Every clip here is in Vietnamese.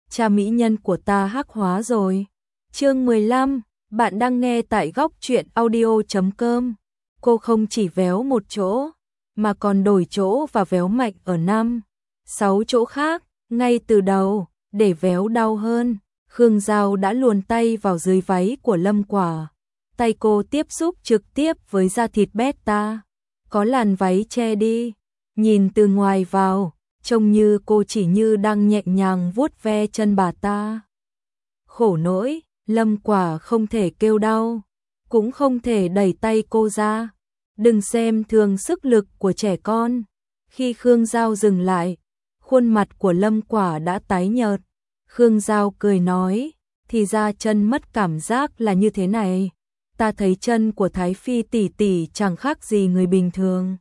cha mỹ nhân của ta hắc hóa rồi. Chương 15, bạn đang nghe tại góc truyện audio.com. Cô không chỉ véo một chỗ, mà còn đổi chỗ và véo mạnh ở 5, 6 chỗ khác, ngay từ đầu, để véo đau hơn. Khương Giao đã luồn tay vào dưới váy của Lâm Quả. Tay cô tiếp xúc trực tiếp với da thịt beta. Có làn váy che đi. Nhìn từ ngoài vào, trông như cô chỉ như đang nhẹ nhàng vuốt ve chân bà ta. Khổ nỗi, Lâm Quả không thể kêu đau, cũng không thể đẩy tay cô ra. Đừng xem thường sức lực của trẻ con. Khi Khương Giao dừng lại, khuôn mặt của Lâm Quả đã tái nhợt. Khương Giao cười nói, thì ra chân mất cảm giác là như thế này. Ta thấy chân của Thái Phi tỷ tỷ chẳng khác gì người bình thường.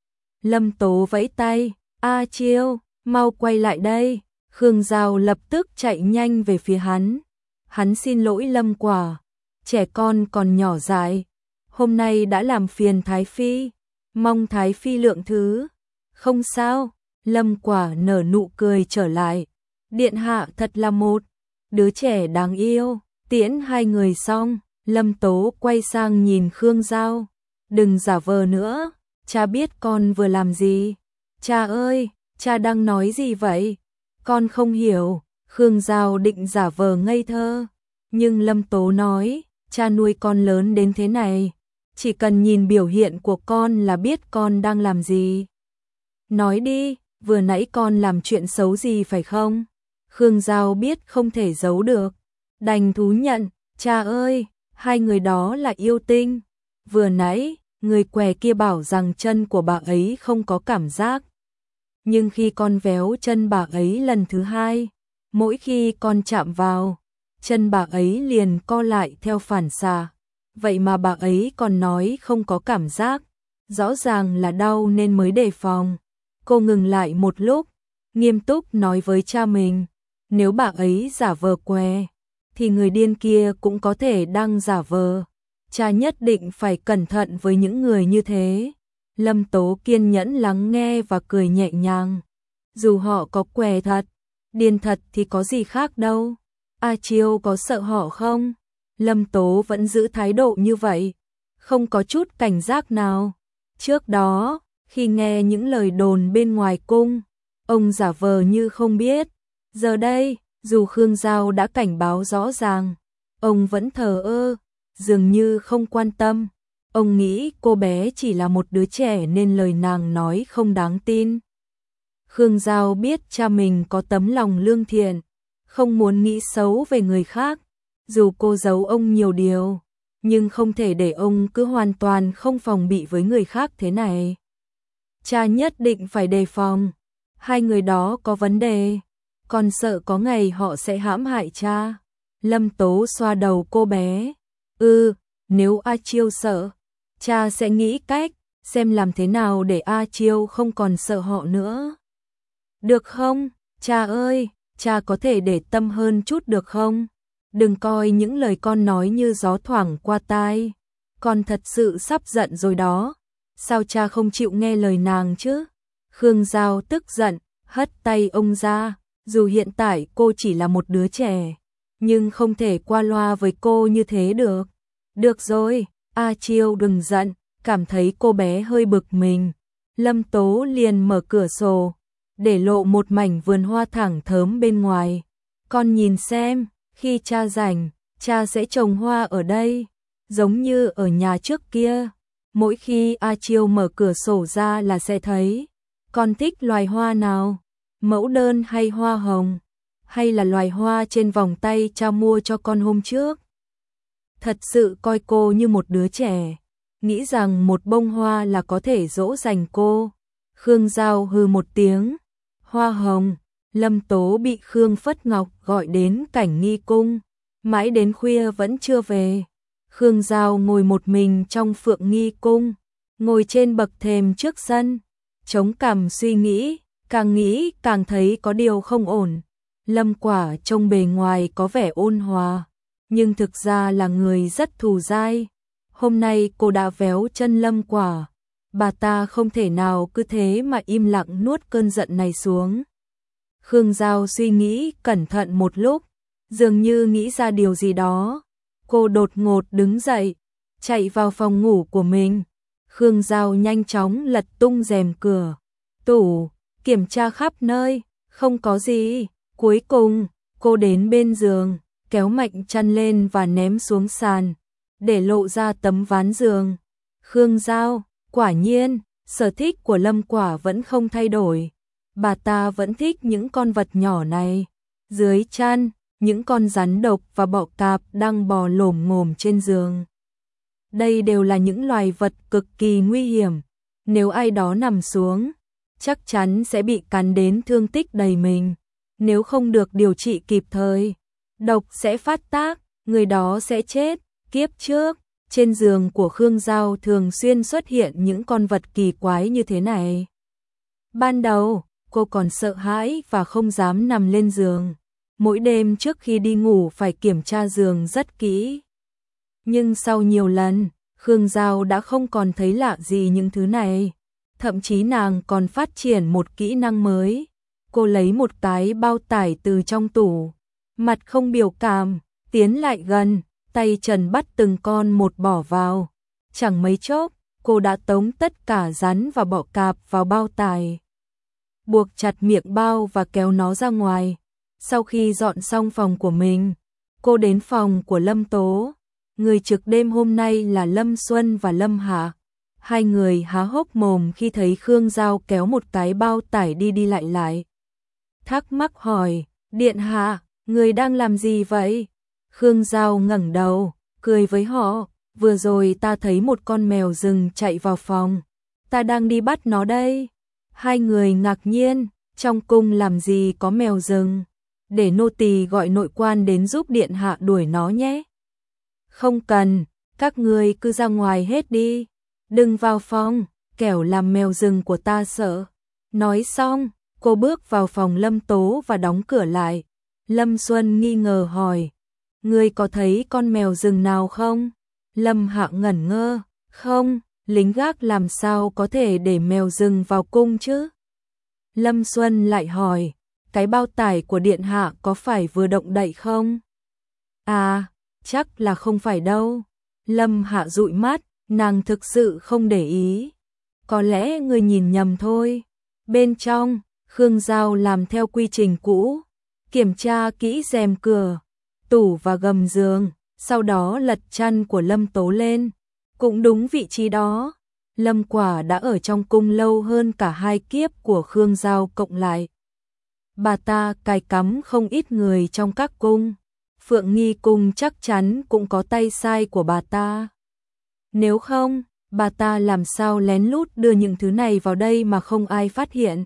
Lâm Tố vẫy tay, A Chiêu, mau quay lại đây. Khương Giao lập tức chạy nhanh về phía hắn. Hắn xin lỗi Lâm Quả, trẻ con còn nhỏ dại, hôm nay đã làm phiền Thái Phi, mong Thái Phi lượng thứ. Không sao, Lâm Quả nở nụ cười trở lại. Điện hạ thật là một đứa trẻ đáng yêu. Tiễn hai người xong, Lâm Tố quay sang nhìn Khương Giao. Đừng giả vờ nữa, cha biết con vừa làm gì. Cha ơi, cha đang nói gì vậy? Con không hiểu. Khương Giao định giả vờ ngây thơ, nhưng Lâm Tố nói, cha nuôi con lớn đến thế này, chỉ cần nhìn biểu hiện của con là biết con đang làm gì. Nói đi, vừa nãy con làm chuyện xấu gì phải không? Khương Giao biết không thể giấu được, đành thú nhận, cha ơi, hai người đó là yêu tinh. Vừa nãy, người què kia bảo rằng chân của bà ấy không có cảm giác. Nhưng khi con véo chân bà ấy lần thứ hai, mỗi khi con chạm vào, chân bà ấy liền co lại theo phản xạ. Vậy mà bà ấy còn nói không có cảm giác, rõ ràng là đau nên mới đề phòng. Cô ngừng lại một lúc, nghiêm túc nói với cha mình, nếu bà ấy giả vờ què, thì người điên kia cũng có thể đang giả vờ. Cha nhất định phải cẩn thận với những người như thế. Lâm Tố kiên nhẫn lắng nghe và cười nhẹ nhàng. Dù họ có què thật, điên thật thì có gì khác đâu. A Chiêu có sợ họ không? Lâm Tố vẫn giữ thái độ như vậy, không có chút cảnh giác nào. Trước đó, khi nghe những lời đồn bên ngoài cung, ông giả vờ như không biết. Giờ đây, dù Khương Giao đã cảnh báo rõ ràng, ông vẫn thờ ơ, dường như không quan tâm. Ông nghĩ cô bé chỉ là một đứa trẻ nên lời nàng nói không đáng tin. Khương Giao biết cha mình có tấm lòng lương thiện, không muốn nghĩ xấu về người khác. Dù cô giấu ông nhiều điều, nhưng không thể để ông cứ hoàn toàn không phòng bị với người khác thế này. Cha nhất định phải đề phòng. Hai người đó có vấn đề, còn sợ có ngày họ sẽ hãm hại cha. Lâm Tố xoa đầu cô bé. Nếu A Chiêu sợ, cha sẽ nghĩ cách, xem làm thế nào để A Chiêu không còn sợ họ nữa. Được không, cha ơi, cha có thể để tâm hơn chút được không? Đừng coi những lời con nói như gió thoảng qua tai. Con thật sự sắp giận rồi đó. Sao cha không chịu nghe lời nàng chứ? Khương Giao tức giận, hất tay ông ra. Dù hiện tại cô chỉ là một đứa trẻ, nhưng không thể qua loa với cô như thế được. Được rồi, A Chiêu đừng giận. Cảm thấy cô bé hơi bực mình, Lâm Tố liền mở cửa sổ, để lộ một mảnh vườn hoa thẳng thớm bên ngoài. Con nhìn xem, khi cha rảnh, cha sẽ trồng hoa ở đây, giống như ở nhà trước kia. Mỗi khi A Chiêu mở cửa sổ ra là sẽ thấy. Con thích loài hoa nào? Mẫu đơn hay hoa hồng? Hay là loài hoa trên vòng tay cha mua cho con hôm trước? Thật sự coi cô như một đứa trẻ, nghĩ rằng một bông hoa là có thể dỗ dành cô. Khương Giao hừ một tiếng. Hoa hồng. Lâm Tố bị Khương Phất Ngọc gọi đến cảnh nghi cung, mãi đến khuya vẫn chưa về. Khương Giao ngồi một mình trong Phượng Nghi cung, ngồi trên bậc thềm trước sân, chống cằm suy nghĩ càng thấy có điều không ổn. Lâm Quả trông bề ngoài có vẻ ôn hòa, nhưng thực ra là người rất thù dai. Hôm nay cô đã véo chân Lâm Quả, bà ta không thể nào cứ thế mà im lặng nuốt cơn giận này xuống. Khương Giao suy nghĩ cẩn thận một lúc, dường như nghĩ ra điều gì đó. Cô đột ngột đứng dậy, chạy vào phòng ngủ của mình. Khương Giao nhanh chóng lật tung rèm cửa, tủ, kiểm tra khắp nơi, không có gì. Cuối cùng, cô đến bên giường, kéo mạnh chăn lên và ném xuống sàn, để lộ ra tấm ván giường. Khương Giao, quả nhiên, sở thích của Lâm Quả vẫn không thay đổi. Bà ta vẫn thích những con vật nhỏ này. Dưới chăn, những con rắn độc và bọ cạp đang bò lổm ngổm trên giường. Đây đều là những loài vật cực kỳ nguy hiểm. Nếu ai đó nằm xuống, chắc chắn sẽ bị cắn đến thương tích đầy mình. Nếu không được điều trị kịp thời, độc sẽ phát tác, người đó sẽ chết. Kiếp trước, trên giường của Khương Giao thường xuyên xuất hiện những con vật kỳ quái như thế này. Ban đầu, cô còn sợ hãi và không dám nằm lên giường. Mỗi đêm trước khi đi ngủ phải kiểm tra giường rất kỹ. Nhưng sau nhiều lần, Khương Giao đã không còn thấy lạ gì những thứ này. Thậm chí nàng còn phát triển một kỹ năng mới. Cô lấy một cái bao tải từ trong tủ, mặt không biểu cảm, tiến lại gần, tay trần bắt từng con một bỏ vào. Chẳng mấy chốc, cô đã tống tất cả rắn và bọ cạp vào bao tải, buộc chặt miệng bao và kéo nó ra ngoài. Sau khi dọn xong phòng của mình, cô đến phòng của Lâm Tố. Người trực đêm hôm nay là Lâm Xuân và Lâm Hạ. Hai người há hốc mồm khi thấy Khương Giao kéo một cái bao tải đi lại. Thắc mắc hỏi, Điện Hạ, người đang làm gì vậy? Khương Giao ngẩng đầu, cười với họ, vừa rồi ta thấy một con mèo rừng chạy vào phòng. Ta đang đi bắt nó đây. Hai người ngạc nhiên, trong cung làm gì có mèo rừng? Để nô tỳ gọi nội quan đến giúp Điện Hạ đuổi nó nhé. Không cần, các người cứ ra ngoài hết đi. Đừng vào phòng, kẻo làm mèo rừng của ta sợ. Nói xong, cô bước vào phòng Lâm Tố và đóng cửa lại. Lâm Xuân nghi ngờ hỏi, ngươi có thấy con mèo rừng nào không? Lâm Hạ ngẩn ngơ, không, lính gác làm sao có thể để mèo rừng vào cung chứ? Lâm Xuân lại hỏi, cái bao tải của Điện Hạ có phải vừa động đậy không? À, chắc là không phải đâu. Lâm Hạ dụi mắt, nàng thực sự không để ý. Có lẽ người nhìn nhầm thôi. Bên trong, Khương Giao làm theo quy trình cũ, kiểm tra kỹ rèm cửa, tủ và gầm giường, sau đó lật chăn của Lâm Tố lên. Cũng đúng vị trí đó, Lâm Quả đã ở trong cung lâu hơn cả 2 kiếp của Khương Giao cộng lại. Bà ta cài cắm không ít người trong các cung. Phượng Nghi cung chắc chắn cũng có tay sai của bà ta. Nếu không, bà ta làm sao lén lút đưa những thứ này vào đây mà không ai phát hiện.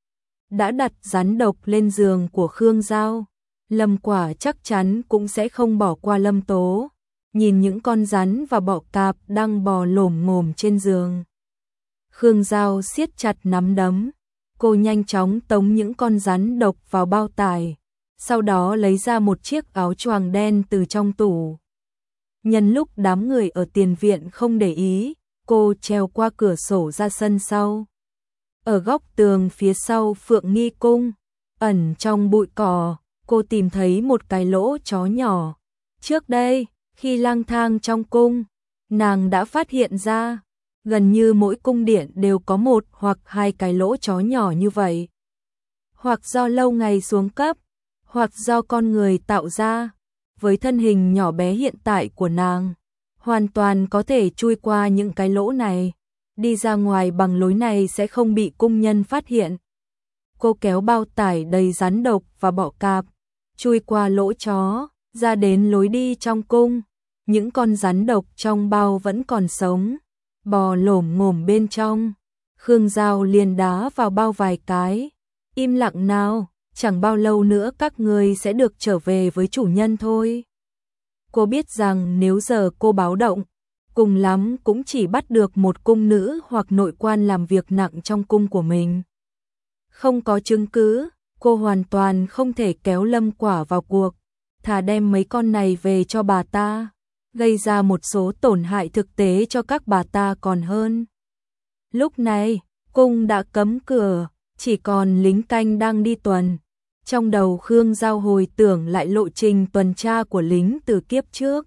Đã đặt rắn độc lên giường của Khương Giao, Lâm Quả chắc chắn cũng sẽ không bỏ qua Lâm Tố. Nhìn những con rắn và bọ cạp đang bò lổm ngổm trên giường, Khương Giao siết chặt nắm đấm. Cô nhanh chóng tống những con rắn độc vào bao tải, sau đó lấy ra một chiếc áo choàng đen từ trong tủ. Nhân lúc đám người ở tiền viện không để ý, cô trèo qua cửa sổ ra sân sau. Ở góc tường phía sau Phượng Nghi cung, ẩn trong bụi cỏ, cô tìm thấy một cái lỗ chó nhỏ. Trước đây, khi lang thang trong cung, nàng đã phát hiện ra, gần như mỗi cung điện đều có một hoặc 2 cái lỗ chó nhỏ như vậy. Hoặc do lâu ngày xuống cấp, hoặc do con người tạo ra. Với thân hình nhỏ bé hiện tại của nàng, hoàn toàn có thể chui qua những cái lỗ này. Đi ra ngoài bằng lối này sẽ không bị cung nhân phát hiện. Cô kéo bao tải đầy rắn độc và bọ cạp, chui qua lỗ chó, ra đến lối đi trong cung. Những con rắn độc trong bao vẫn còn sống, bò lổm ngổm bên trong. Khương Giao liền đá vào bao vài cái. Im lặng nào, chẳng bao lâu nữa các ngươi sẽ được trở về với chủ nhân thôi. Cô biết rằng nếu giờ cô báo động, cùng lắm cũng chỉ bắt được một cung nữ hoặc nội quan làm việc nặng trong cung của mình. Không có chứng cứ, cô hoàn toàn không thể kéo Lâm Quả vào cuộc, thà đem mấy con này về cho bà ta, gây ra một số tổn hại thực tế cho các bà ta còn hơn. Lúc này, cung đã cấm cửa, chỉ còn lính canh đang đi tuần. Trong đầu Khương Giao hồi tưởng lại lộ trình tuần tra của lính từ kiếp trước.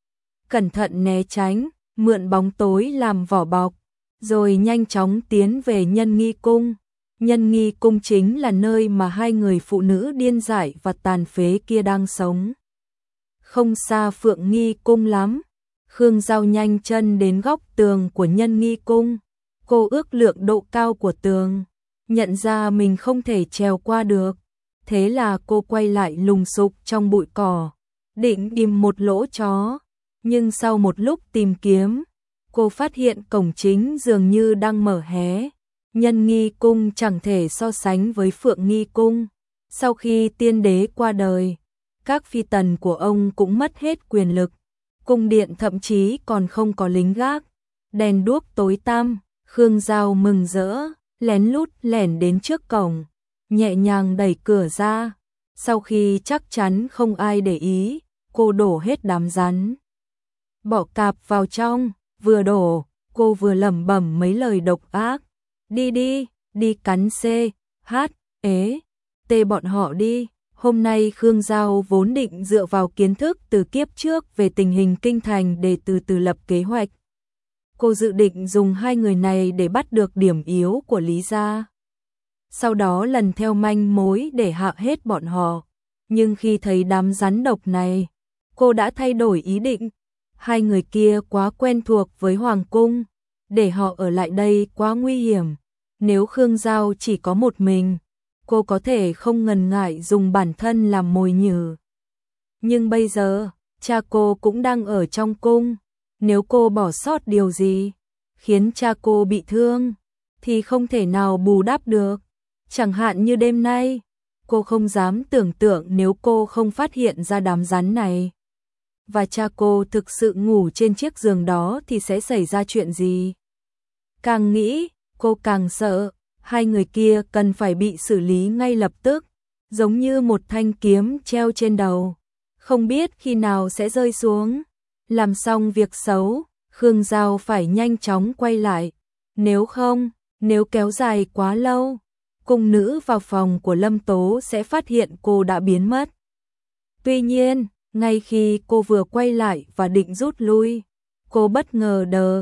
Cẩn thận né tránh, mượn bóng tối làm vỏ bọc, rồi nhanh chóng tiến về Nhân Nghi Cung. Nhân Nghi Cung chính là nơi mà hai người phụ nữ điên dại và tàn phế kia đang sống. Không xa Phượng Nghi Cung lắm. Khương Giao nhanh chân đến góc tường của Nhân Nghi Cung. Cô ước lượng độ cao của tường, nhận ra mình không thể trèo qua được. Thế là cô quay lại lùng sục trong bụi cỏ, định tìm một lỗ chó. Nhưng sau một lúc tìm kiếm, cô phát hiện cổng chính dường như đang mở hé. Nhân Nghi Cung chẳng thể so sánh với Phượng Nghi Cung. Sau khi tiên đế qua đời, các phi tần của ông cũng mất hết quyền lực. Cung điện thậm chí còn không có lính gác. Đèn đuốc tối tăm, Khương Giao mừng rỡ, lén lút lẻn đến trước cổng, nhẹ nhàng đẩy cửa ra. Sau khi chắc chắn không ai để ý, cô đổ hết đám rắn bỏ cạp vào trong, vừa đổ, cô vừa lẩm bẩm mấy lời độc ác. Đi đi, đi cắn C, H, ế, T bọn họ đi. Hôm nay Khương Giao vốn định dựa vào kiến thức từ kiếp trước về tình hình kinh thành để từ từ lập kế hoạch. Cô dự định dùng hai người này để bắt được điểm yếu của Lý gia. Sau đó lần theo manh mối để hạ hết bọn họ. Nhưng khi thấy đám rắn độc này, cô đã thay đổi ý định. Hai người kia quá quen thuộc với Hoàng cung, để họ ở lại đây quá nguy hiểm. Nếu Khương Giao chỉ có một mình, cô có thể không ngần ngại dùng bản thân làm mồi nhử. Nhưng bây giờ, cha cô cũng đang ở trong cung. Nếu cô bỏ sót điều gì, khiến cha cô bị thương, thì không thể nào bù đắp được. Chẳng hạn như đêm nay, cô không dám tưởng tượng nếu cô không phát hiện ra đám rắn này. Và cha cô thực sự ngủ trên chiếc giường đó thì sẽ xảy ra chuyện gì? Càng nghĩ, cô càng sợ. Hai người kia cần phải bị xử lý ngay lập tức, giống như một thanh kiếm treo trên đầu, không biết khi nào sẽ rơi xuống. Làm xong việc xấu, Khương Giao phải nhanh chóng quay lại. Nếu không, nếu kéo dài quá lâu, cung nữ vào phòng của Lâm Tố sẽ phát hiện cô đã biến mất. Tuy nhiên, ngay khi cô vừa quay lại và định rút lui, cô bất ngờ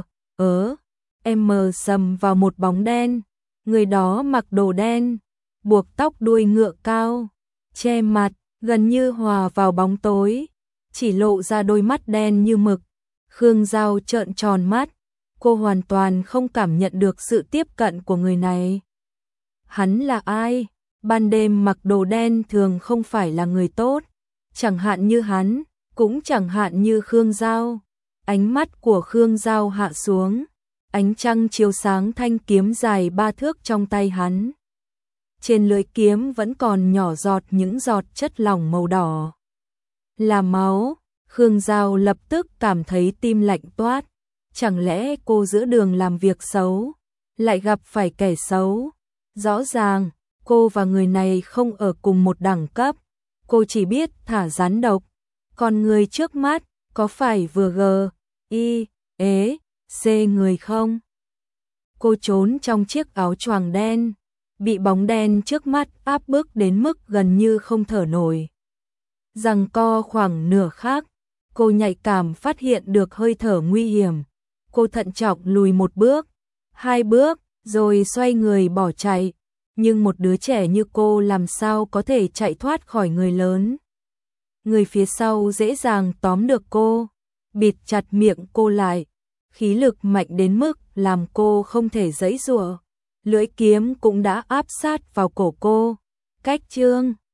mờ sầm vào một bóng đen. Người đó mặc đồ đen, buộc tóc đuôi ngựa cao, che mặt, gần như hòa vào bóng tối, chỉ lộ ra đôi mắt đen như mực. Khương Giao trợn tròn mắt, cô hoàn toàn không cảm nhận được sự tiếp cận của người này. Hắn là ai? Ban đêm mặc đồ đen thường không phải là người tốt, chẳng hạn như hắn, cũng chẳng hạn như Khương Giao. Ánh mắt của Khương Giao hạ xuống, ánh trăng chiếu sáng thanh kiếm dài 3 thước trong tay hắn. Trên lưỡi kiếm vẫn còn nhỏ giọt những giọt chất lỏng màu đỏ. Là máu. Khương Giao lập tức cảm thấy tim lạnh toát. Chẳng lẽ cô giữa đường làm việc xấu, lại gặp phải kẻ xấu? Rõ ràng, cô và người này không ở cùng một đẳng cấp. Cô chỉ biết thả rắn độc. Còn người trước mắt, có phải vừa C người không? Cô trốn trong chiếc áo choàng đen, bị bóng đen trước mắt áp bức đến mức gần như không thở nổi. Giằng co khoảng nửa khắc, cô nhạy cảm phát hiện được hơi thở nguy hiểm. Cô thận trọng lùi một bước, 2 bước, rồi xoay người bỏ chạy. Nhưng một đứa trẻ như cô làm sao có thể chạy thoát khỏi người lớn? Người phía sau dễ dàng tóm được cô, bịt chặt miệng cô lại. Khí lực mạnh đến mức làm cô không thể giãy giụa. Lưỡi kiếm cũng đã áp sát vào cổ cô. Cách chương